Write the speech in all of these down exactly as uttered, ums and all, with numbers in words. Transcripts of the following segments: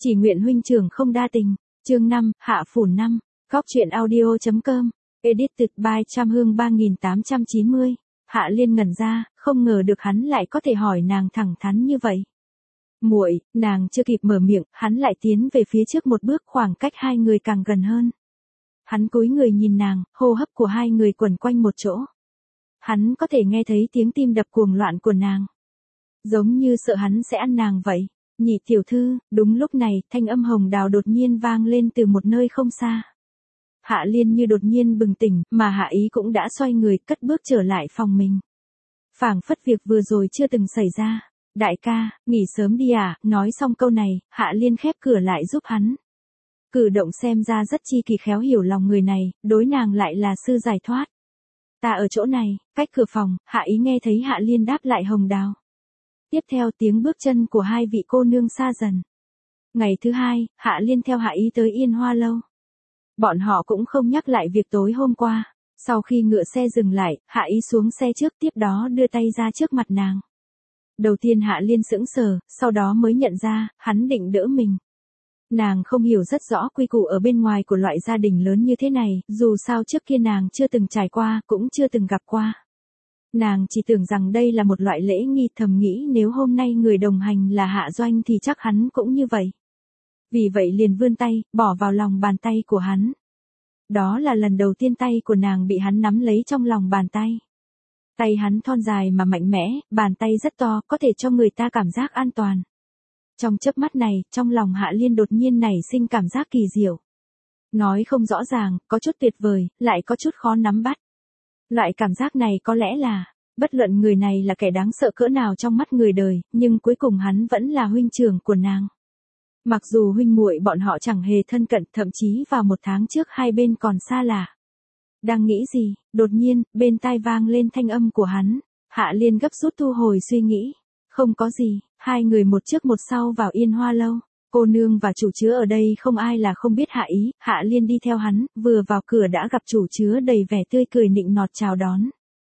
Chỉ nguyện huynh trưởng không đa tình. Chương năm, Hạ phủ năm. Góc truyện audio.com. Edited by Trăm Hương ba nghìn tám trăm chín mươi. Hạ Liên ngẩn ra, không ngờ được hắn lại có thể hỏi nàng thẳng thắn như vậy. Muội, nàng chưa kịp mở miệng, hắn lại tiến về phía trước một bước, khoảng cách hai người càng gần hơn. Hắn cúi người nhìn nàng, hô hấp của hai người quẩn quanh một chỗ. Hắn có thể nghe thấy tiếng tim đập cuồng loạn của nàng. Giống như sợ hắn sẽ ăn nàng vậy. Nhị tiểu thư, đúng lúc này, thanh âm hồng đào đột nhiên vang lên từ một nơi không xa. Hạ Liên như đột nhiên bừng tỉnh, mà Hạ Ý cũng đã xoay người, cất bước trở lại phòng mình. Phảng phất việc vừa rồi chưa từng xảy ra. Đại ca, nghỉ sớm đi à, nói xong câu này, Hạ Liên khép cửa lại giúp hắn. Cử động xem ra rất chi kỳ khéo hiểu lòng người này, đối nàng lại là sư giải thoát. Ta ở chỗ này, cách cửa phòng, Hạ Ý nghe thấy Hạ Liên đáp lại hồng đào. Tiếp theo tiếng bước chân của hai vị cô nương xa dần. Ngày thứ hai, Hạ Liên theo Hạ Ý tới Yên Hoa Lâu. Bọn họ cũng không nhắc lại việc tối hôm qua. Sau khi ngựa xe dừng lại, Hạ Ý xuống xe trước, tiếp đó đưa tay ra trước mặt nàng. Đầu tiên Hạ Liên sững sờ, sau đó mới nhận ra, hắn định đỡ mình. Nàng không hiểu rất rõ quy củ ở bên ngoài của loại gia đình lớn như thế này, dù sao trước kia nàng chưa từng trải qua, cũng chưa từng gặp qua. Nàng chỉ tưởng rằng đây là một loại lễ nghi, thầm nghĩ nếu hôm nay người đồng hành là Hạ Doanh thì chắc hắn cũng như vậy. Vì vậy liền vươn tay, bỏ vào lòng bàn tay của hắn. Đó là lần đầu tiên tay của nàng bị hắn nắm lấy trong lòng bàn tay. Tay hắn thon dài mà mạnh mẽ, bàn tay rất to, có thể cho người ta cảm giác an toàn. Trong chớp mắt này, trong lòng Hạ Liên đột nhiên nảy sinh cảm giác kỳ diệu. Nói không rõ ràng, có chút tuyệt vời, lại có chút khó nắm bắt. Loại cảm giác này có lẽ là, bất luận người này là kẻ đáng sợ cỡ nào trong mắt người đời, nhưng cuối cùng hắn vẫn là huynh trưởng của nàng. Mặc dù huynh muội bọn họ chẳng hề thân cận, thậm chí vào một tháng trước hai bên còn xa lạ. Đang nghĩ gì, đột nhiên, bên tai vang lên thanh âm của hắn. Hạ Liên gấp rút thu hồi suy nghĩ. Không có gì, hai người một trước một sau vào Yên Hoa Lâu. Cô nương và chủ chứa ở đây không ai là không biết Hạ Ý. Hạ Liên đi theo hắn, vừa vào cửa đã gặp chủ chứa đầy vẻ tươi cười nịnh nọt chào đón.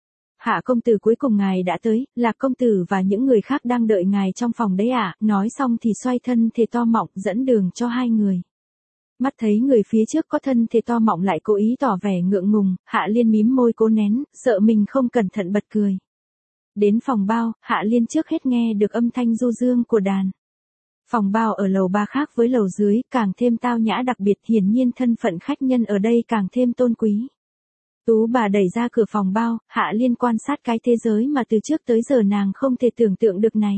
Hạ công tử, cuối cùng ngài đã tới, Lạc công tử và những người khác đang đợi ngài trong phòng đấy ạ. À? Nói xong thì xoay thân thể to mọng dẫn đường cho hai người. Mắt thấy người phía trước có thân thể to mọng lại cố ý tỏ vẻ ngượng ngùng, Hạ Liên mím môi cố nén, sợ mình không cẩn thận bật cười. Đến phòng bao, Hạ Liên trước hết nghe được âm thanh du dương của đàn. Phòng bao ở lầu ba khác với lầu dưới, càng thêm tao nhã đặc biệt, hiển nhiên thân phận khách nhân ở đây càng thêm tôn quý. Tú bà đẩy ra cửa phòng bao, Hạ Liên quan sát cái thế giới mà từ trước tới giờ nàng không thể tưởng tượng được này.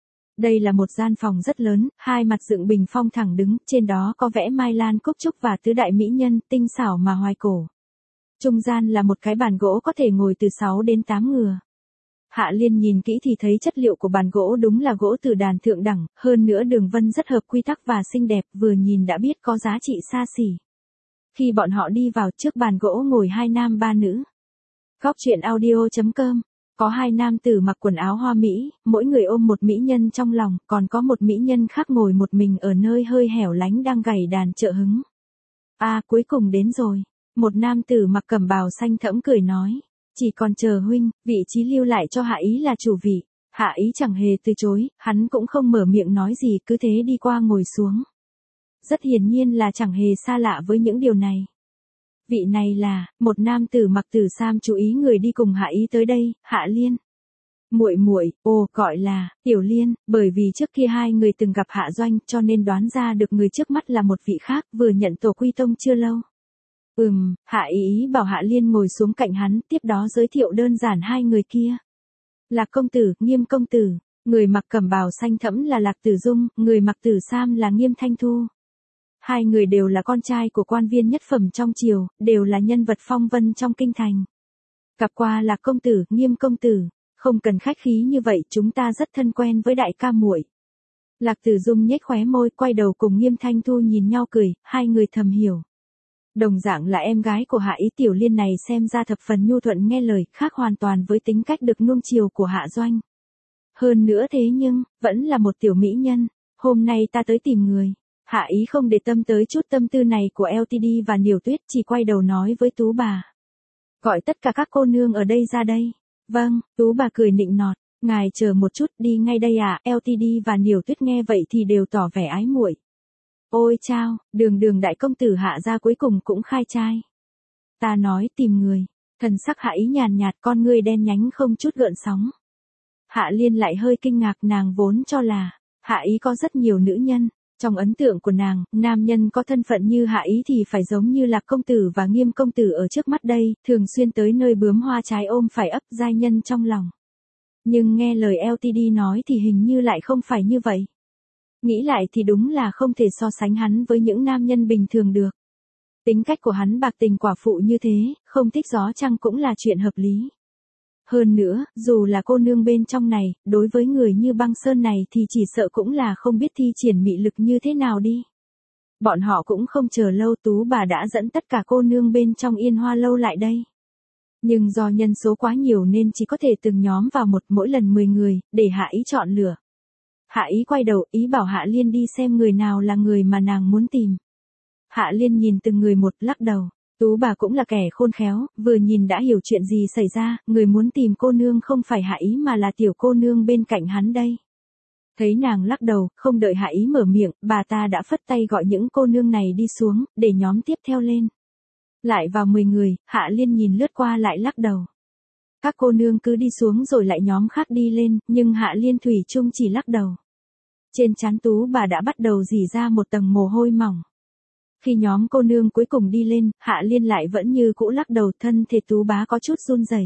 Đây là một gian phòng rất lớn, hai mặt dựng bình phong thẳng đứng, trên đó có vẽ mai lan cúc trúc và tứ đại mỹ nhân, tinh xảo mà hoài cổ. Trung gian là một cái bàn gỗ có thể ngồi từ sáu đến tám người. Hạ Liên nhìn kỹ thì thấy chất liệu của bàn gỗ đúng là gỗ từ đàn thượng đẳng, hơn nữa đường vân rất hợp quy tắc và xinh đẹp, vừa nhìn đã biết có giá trị xa xỉ. Khi bọn họ đi vào, trước bàn gỗ ngồi hai nam ba nữ. Góc truyện audio.com. Có hai nam tử mặc quần áo hoa mỹ, mỗi người ôm một mỹ nhân trong lòng, còn có một mỹ nhân khác ngồi một mình ở nơi hơi hẻo lánh đang gảy đàn trợ hứng. À, cuối cùng đến rồi. Một nam tử mặc cẩm bào xanh thẫm cười nói. Chỉ còn chờ huynh, vị trí lưu lại cho Hạ Ý là chủ vị. Hạ Ý chẳng hề từ chối, hắn cũng không mở miệng nói gì, cứ thế đi qua ngồi xuống. Rất hiển nhiên là chẳng hề xa lạ với những điều này. Vị này là, một nam tử mặc tử sam chú ý người đi cùng Hạ Ý tới đây, Hạ Liên. Muội muội, ồ, gọi là, Tiểu Liên, bởi vì trước kia hai người từng gặp Hạ Doanh cho nên đoán ra được người trước mắt là một vị khác, vừa nhận tổ quy tông chưa lâu. Ừm, Hạ Ý bảo Hạ Liên ngồi xuống cạnh hắn, tiếp đó giới thiệu đơn giản hai người kia. Lạc công tử, Nghiêm công tử, người mặc cẩm bào xanh thẫm là Lạc Tử Dung, người mặc tử sam là Nghiêm Thanh Thu. Hai người đều là con trai của quan viên nhất phẩm trong triều, đều là nhân vật phong vân trong kinh thành. Gặp qua Lạc công tử, Nghiêm công tử, không cần khách khí như vậy, chúng ta rất thân quen với đại ca muội. Lạc Tử Dung nhếch khóe môi, quay đầu cùng Nghiêm Thanh Thu nhìn nhau cười, hai người thầm hiểu. Đồng dạng là em gái của Hạ Ý, Tiểu Liên này xem ra thập phần nhu thuận nghe lời, khác hoàn toàn với tính cách được nuông chiều của Hạ Doanh. Hơn nữa thế nhưng, vẫn là một tiểu mỹ nhân, hôm nay ta tới tìm người. Hạ Ý không để tâm tới chút tâm tư này của lờ tê đê và Niều Tuyết, chỉ quay đầu nói với Tú bà. Gọi tất cả các cô nương ở đây ra đây. Vâng, Tú bà cười nịnh nọt, ngài chờ một chút, đi ngay đây à, lờ tê đê và Niều Tuyết nghe vậy thì đều tỏ vẻ ái muội. Ôi chao, đường đường đại công tử Hạ gia cuối cùng cũng khai trai. Ta nói tìm người, thần sắc Hạ Ý nhàn nhạt, con ngươi đen nhánh không chút gợn sóng. Hạ Liên lại hơi kinh ngạc, nàng vốn cho là Hạ Ý có rất nhiều nữ nhân. Trong ấn tượng của nàng, nam nhân có thân phận như Hạ Ý thì phải giống như Lạc công tử và Nghiêm công tử ở trước mắt đây, thường xuyên tới nơi bướm hoa trái ôm phải ấp giai nhân trong lòng. Nhưng nghe lời lờ tê đê nói thì hình như lại không phải như vậy. Nghĩ lại thì đúng là không thể so sánh hắn với những nam nhân bình thường được. Tính cách của hắn bạc tình quả phụ như thế, không thích gió trăng cũng là chuyện hợp lý. Hơn nữa, dù là cô nương bên trong này, đối với người như Băng Sơn này thì chỉ sợ cũng là không biết thi triển mị lực như thế nào đi. Bọn họ cũng không chờ lâu, Tú bà đã dẫn tất cả cô nương bên trong Yên Hoa lâu lại đây. Nhưng do nhân số quá nhiều nên chỉ có thể từng nhóm vào một, mỗi lần mười người, để Hạ Ý chọn lựa. Hạ Ý quay đầu, ý bảo Hạ Liên đi xem người nào là người mà nàng muốn tìm. Hạ Liên nhìn từng người một, lắc đầu. Tú bà cũng là kẻ khôn khéo, vừa nhìn đã hiểu chuyện gì xảy ra, người muốn tìm cô nương không phải Hạ Ý mà là tiểu cô nương bên cạnh hắn đây. Thấy nàng lắc đầu, không đợi Hạ Ý mở miệng, bà ta đã phất tay gọi những cô nương này đi xuống, để nhóm tiếp theo lên. Lại vào mười người, Hạ Liên nhìn lướt qua lại lắc đầu. Các cô nương cứ đi xuống rồi lại nhóm khác đi lên, nhưng Hạ Liên thủy chung chỉ lắc đầu. Trên trán Tú bà đã bắt đầu rỉ ra một tầng mồ hôi mỏng. Khi nhóm cô nương cuối cùng đi lên, Hạ Liên lại vẫn như cũ lắc đầu, thân thể Tú bá có chút run rẩy.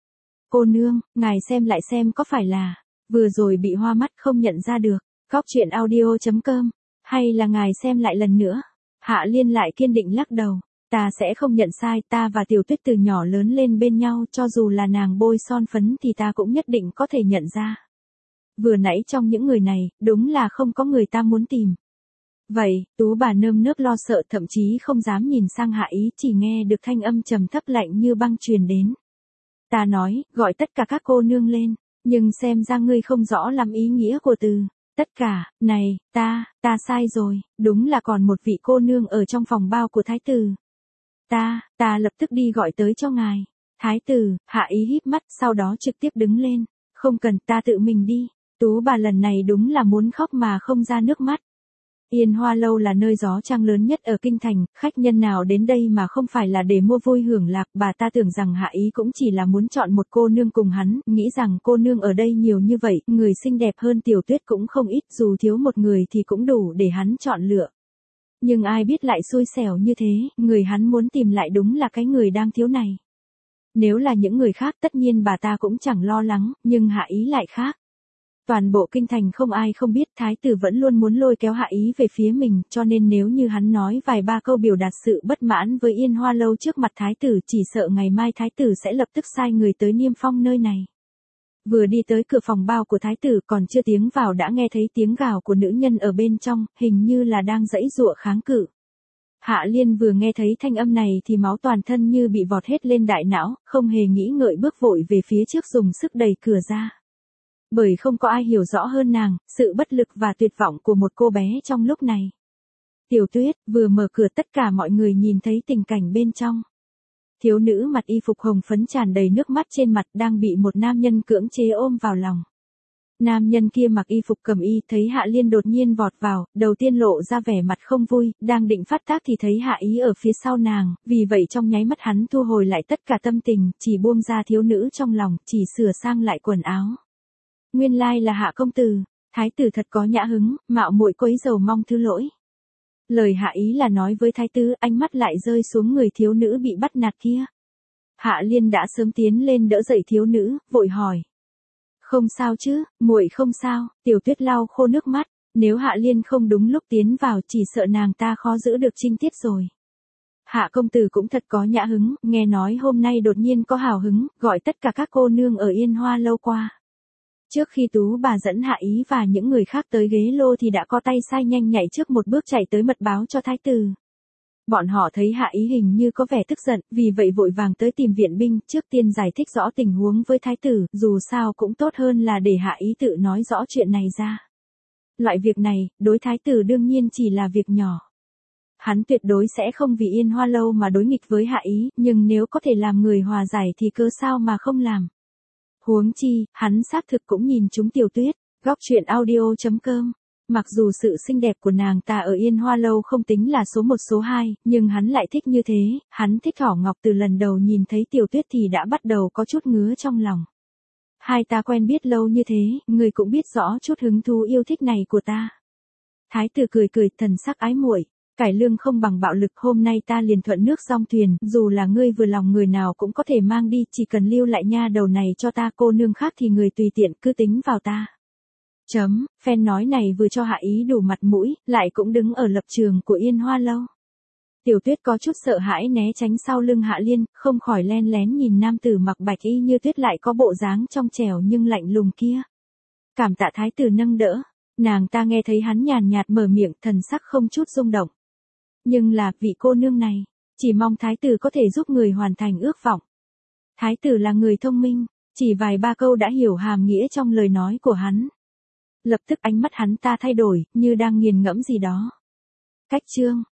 Cô nương, ngài xem lại xem có phải là, vừa rồi bị hoa mắt không nhận ra được, góc truyện audio chấm com, hay là ngài xem lại lần nữa. Hạ Liên lại kiên định lắc đầu, ta sẽ không nhận sai, ta và Tiểu Tuyết từ nhỏ lớn lên bên nhau, cho dù là nàng bôi son phấn thì ta cũng nhất định có thể nhận ra. Vừa nãy trong những người này, đúng là không có người ta muốn tìm. Vậy, Tú bà nơm nớp lo sợ, thậm chí không dám nhìn sang Hạ Ý, chỉ nghe được thanh âm trầm thấp lạnh như băng truyền đến. Ta nói, gọi tất cả các cô nương lên, nhưng xem ra ngươi không rõ lắm ý nghĩa của từ tất cả. Này, ta, ta sai rồi, đúng là còn một vị cô nương ở trong phòng bao của thái tử. Ta, ta lập tức đi gọi tới cho ngài. Thái tử, Hạ Ý híp mắt, sau đó trực tiếp đứng lên. Không cần, ta tự mình đi. Tú bà lần này đúng là muốn khóc mà không ra nước mắt. Yên Hoa lâu là nơi gió trăng lớn nhất ở kinh thành, khách nhân nào đến đây mà không phải là để mua vui hưởng lạc, bà ta tưởng rằng Hạ Ý cũng chỉ là muốn chọn một cô nương cùng hắn, nghĩ rằng cô nương ở đây nhiều như vậy, người xinh đẹp hơn Tiểu Tuyết cũng không ít, dù thiếu một người thì cũng đủ để hắn chọn lựa. Nhưng ai biết lại xui xẻo như thế, người hắn muốn tìm lại đúng là cái người đang thiếu này. Nếu là những người khác tất nhiên bà ta cũng chẳng lo lắng, nhưng Hạ Ý lại khác. Toàn bộ kinh thành không ai không biết thái tử vẫn luôn muốn lôi kéo Hạ Ý về phía mình, cho nên nếu như hắn nói vài ba câu biểu đạt sự bất mãn với Yên Hoa lâu trước mặt thái tử, chỉ sợ ngày mai thái tử sẽ lập tức sai người tới niêm phong nơi này. Vừa đi tới cửa phòng bao của thái tử, còn chưa tiếng vào đã nghe thấy tiếng gào của nữ nhân ở bên trong, hình như là đang giãy giụa kháng cự. Hạ Liên vừa nghe thấy thanh âm này thì máu toàn thân như bị vọt hết lên đại não, không hề nghĩ ngợi bước vội về phía trước dùng sức đẩy cửa ra. Bởi không có ai hiểu rõ hơn nàng, sự bất lực và tuyệt vọng của một cô bé trong lúc này. Tiểu Tuyết, vừa mở cửa tất cả mọi người nhìn thấy tình cảnh bên trong. Thiếu nữ mặc y phục hồng phấn tràn đầy nước mắt trên mặt đang bị một nam nhân cưỡng chế ôm vào lòng. Nam nhân kia mặc y phục cầm y, thấy Hạ Liên đột nhiên vọt vào, đầu tiên lộ ra vẻ mặt không vui, đang định phát tác thì thấy Hạ Ý ở phía sau nàng, vì vậy trong nháy mắt hắn thu hồi lại tất cả tâm tình, chỉ buông ra thiếu nữ trong lòng, chỉ sửa sang lại quần áo. Nguyên lai là Hạ công tử, thái tử thật có nhã hứng, mạo muội quấy rầu mong thứ lỗi. Lời Hạ Ý là nói với thái tử, ánh mắt lại rơi xuống người thiếu nữ bị bắt nạt kia. Hạ Liên đã sớm tiến lên đỡ dậy thiếu nữ, vội hỏi. Không sao chứ, muội không sao. Tiểu Tuyết lau khô nước mắt, nếu Hạ Liên không đúng lúc tiến vào chỉ sợ nàng ta khó giữ được trinh tiết rồi. Hạ công tử cũng thật có nhã hứng, nghe nói hôm nay đột nhiên có hào hứng, gọi tất cả các cô nương ở Yên Hoa lâu qua. Trước khi Tú bà dẫn Hạ Ý và những người khác tới ghế lô thì đã có tay sai nhanh nhạy trước một bước chạy tới mật báo cho thái tử. Bọn họ thấy Hạ Ý hình như có vẻ tức giận, vì vậy vội vàng tới tìm viện binh, trước tiên giải thích rõ tình huống với thái tử, dù sao cũng tốt hơn là để Hạ Ý tự nói rõ chuyện này ra. Loại việc này, đối thái tử đương nhiên chỉ là việc nhỏ. Hắn tuyệt đối sẽ không vì Yên Hoa lâu mà đối nghịch với Hạ Ý, nhưng nếu có thể làm người hòa giải thì cớ sao mà không làm. Huống chi, hắn xác thực cũng nhìn chúng Tiểu Tuyết, góc truyện audio chấm com Mặc dù sự xinh đẹp của nàng ta ở Yên Hoa Lâu không tính là số một số hai, nhưng hắn lại thích như thế, hắn thích Thỏ Ngọc từ lần đầu nhìn thấy Tiểu Tuyết thì đã bắt đầu có chút ngứa trong lòng. Hai ta quen biết lâu như thế, người cũng biết rõ chút hứng thú yêu thích này của ta. Thái tử cười cười, thần sắc ái muội, cải lương không bằng bạo lực, hôm nay ta liền thuận nước song thuyền, dù là ngươi vừa lòng người nào cũng có thể mang đi, chỉ cần lưu lại nha đầu này cho ta, cô nương khác thì người tùy tiện cứ tính vào ta. Chấm, phen nói này vừa cho Hạ Ý đủ mặt mũi, lại cũng đứng ở lập trường của Yên Hoa Lâu. Tiểu Tuyết có chút sợ hãi né tránh sau lưng Hạ Liên, không khỏi len lén nhìn nam tử mặc bạch y như tuyết lại có bộ dáng trong trẻo nhưng lạnh lùng kia. Cảm tạ thái tử nâng đỡ, nàng ta nghe thấy hắn nhàn nhạt mở miệng, thần sắc không chút rung động. Nhưng là, vị cô nương này, chỉ mong thái tử có thể giúp người hoàn thành ước vọng. Thái tử là người thông minh, chỉ vài ba câu đã hiểu hàm nghĩa trong lời nói của hắn. Lập tức ánh mắt hắn ta thay đổi, như đang nghiền ngẫm gì đó. Cách chương